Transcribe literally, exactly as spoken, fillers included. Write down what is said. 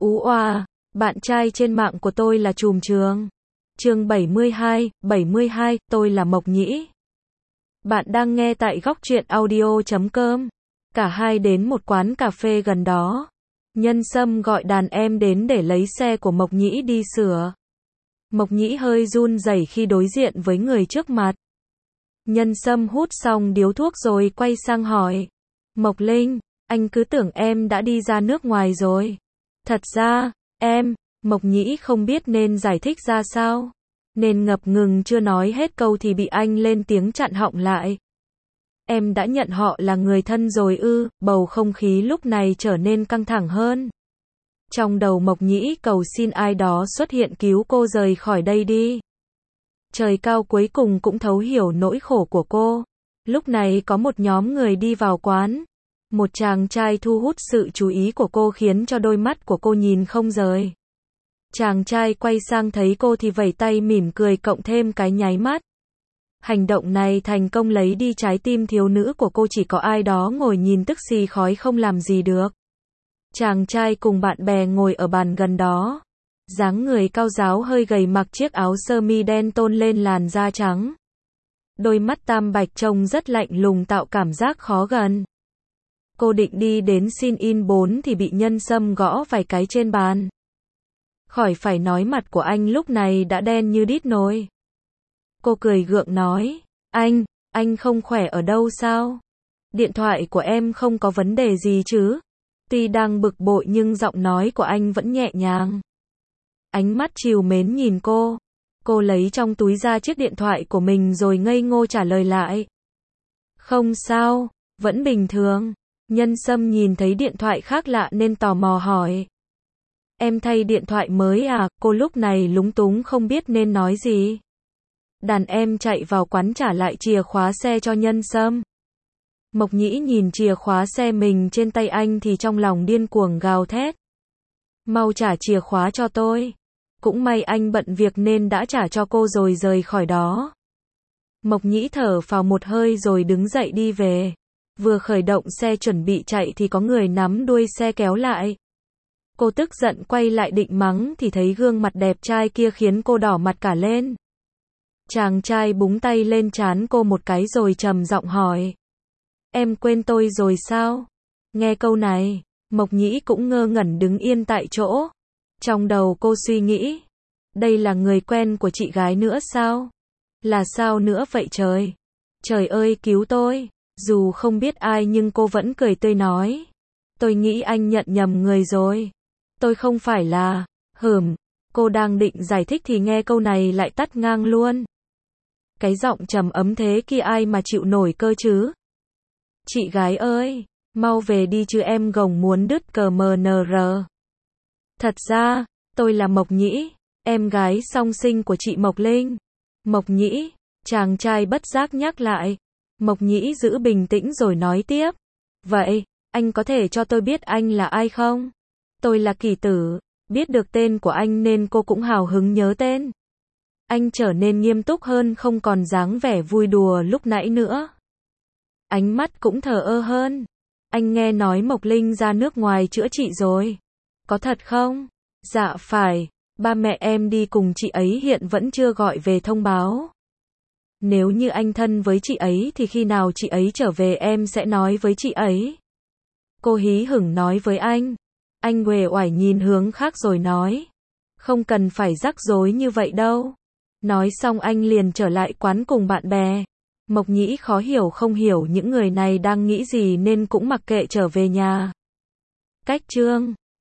Ú oa, bạn trai trên mạng của tôi là Trùm Trường. Chương bảy mươi hai, bảy mươi hai, tôi là Mộc Nhĩ. Bạn đang nghe tại góc truyện audio chấm com. Cả hai đến một quán cà phê gần đó. Nhân Sâm gọi đàn em đến để lấy xe của Mộc Nhĩ đi sửa. Mộc Nhĩ hơi run rẩy khi đối diện với người trước mặt. Nhân Sâm hút xong điếu thuốc rồi quay sang hỏi. Mộc Linh, anh cứ tưởng em đã đi ra nước ngoài rồi. Thật ra, em, Mộc Nhĩ không biết nên giải thích ra sao. Nên ngập ngừng chưa nói hết câu thì bị anh lên tiếng chặn họng lại. Em đã nhận họ là người thân rồi ư? Bầu không khí lúc này trở nên căng thẳng hơn. Trong đầu Mộc Nhĩ cầu xin ai đó xuất hiện cứu cô rời khỏi đây đi. Trời cao cuối cùng cũng thấu hiểu nỗi khổ của cô. Lúc này có một nhóm người đi vào quán. Một chàng trai thu hút sự chú ý của cô khiến cho đôi mắt của cô nhìn không rời. Chàng trai quay sang thấy cô thì vẩy tay mỉm cười cộng thêm cái nháy mắt. Hành động này thành công lấy đi trái tim thiếu nữ của cô, chỉ có ai đó ngồi nhìn tức xì khói không làm gì được. Chàng trai cùng bạn bè ngồi ở bàn gần đó. Dáng người cao ráo hơi gầy, mặc chiếc áo sơ mi đen tôn lên làn da trắng. Đôi mắt tam bạch trông rất lạnh lùng tạo cảm giác khó gần. Cô định đi đến xin in bốn thì bị Nhân Sâm gõ vài cái trên bàn. Khỏi phải nói, mặt của anh lúc này đã đen như đít nồi. Cô cười gượng nói, anh, anh không khỏe ở đâu sao? Điện thoại của em không có vấn đề gì chứ? Tuy đang bực bội nhưng giọng nói của anh vẫn nhẹ nhàng. Ánh mắt trìu mến nhìn cô. Cô lấy trong túi ra chiếc điện thoại của mình rồi ngây ngô trả lời lại. Không sao, vẫn bình thường. Nhân Sâm nhìn thấy điện thoại khác lạ nên tò mò hỏi. Em thay điện thoại mới à? Cô lúc này lúng túng không biết nên nói gì. Đàn em chạy vào quán trả lại chìa khóa xe cho Nhân Sâm. Mộc Nhĩ nhìn chìa khóa xe mình trên tay anh thì trong lòng điên cuồng gào thét. Mau trả chìa khóa cho tôi. Cũng may anh bận việc nên đã trả cho cô rồi rời khỏi đó. Mộc Nhĩ thở phào một hơi rồi đứng dậy đi về. Vừa khởi động xe chuẩn bị chạy thì có người nắm đuôi xe kéo lại. Cô tức giận quay lại định mắng thì thấy gương mặt đẹp trai kia khiến cô đỏ mặt cả lên. Chàng trai búng tay lên trán cô một cái rồi trầm giọng hỏi. Em quên tôi rồi sao? Nghe câu này, Mộc Nhĩ cũng ngơ ngẩn đứng yên tại chỗ. Trong đầu cô suy nghĩ. Đây là người quen của chị gái nữa sao? Là sao nữa vậy trời? Trời ơi cứu tôi! Dù không biết ai nhưng cô vẫn cười tươi nói. Tôi nghĩ anh nhận nhầm người rồi. Tôi không phải là... Hừm, cô đang định giải thích thì nghe câu này lại tắt ngang luôn. Cái giọng trầm ấm thế kia ai mà chịu nổi cơ chứ? Chị gái ơi, mau về đi chứ em gồng muốn đứt cờ mờ nờ rờ. Thật ra, tôi là Mộc Nhĩ, em gái song sinh của chị Mộc Linh. Mộc Nhĩ, chàng trai bất giác nhắc lại. Mộc Nhĩ giữ bình tĩnh rồi nói tiếp. Vậy, anh có thể cho tôi biết anh là ai không? Tôi là Kỳ Tử. Biết được tên của anh nên cô cũng hào hứng nhớ tên. Anh trở nên nghiêm túc hơn, không còn dáng vẻ vui đùa lúc nãy nữa. Ánh mắt cũng thờ ơ hơn. Anh nghe nói Mộc Linh ra nước ngoài chữa trị rồi. Có thật không? Dạ phải. Ba mẹ em đi cùng chị ấy hiện vẫn chưa gọi về thông báo. Nếu như anh thân với chị ấy thì khi nào chị ấy trở về em sẽ nói với chị ấy. Cô hí hửng nói với anh. Anh uể oải nhìn hướng khác rồi nói. Không cần phải rắc rối như vậy đâu. Nói xong anh liền trở lại quán cùng bạn bè. Mộc Nhĩ khó hiểu không hiểu những người này đang nghĩ gì nên cũng mặc kệ trở về nhà. Cách chương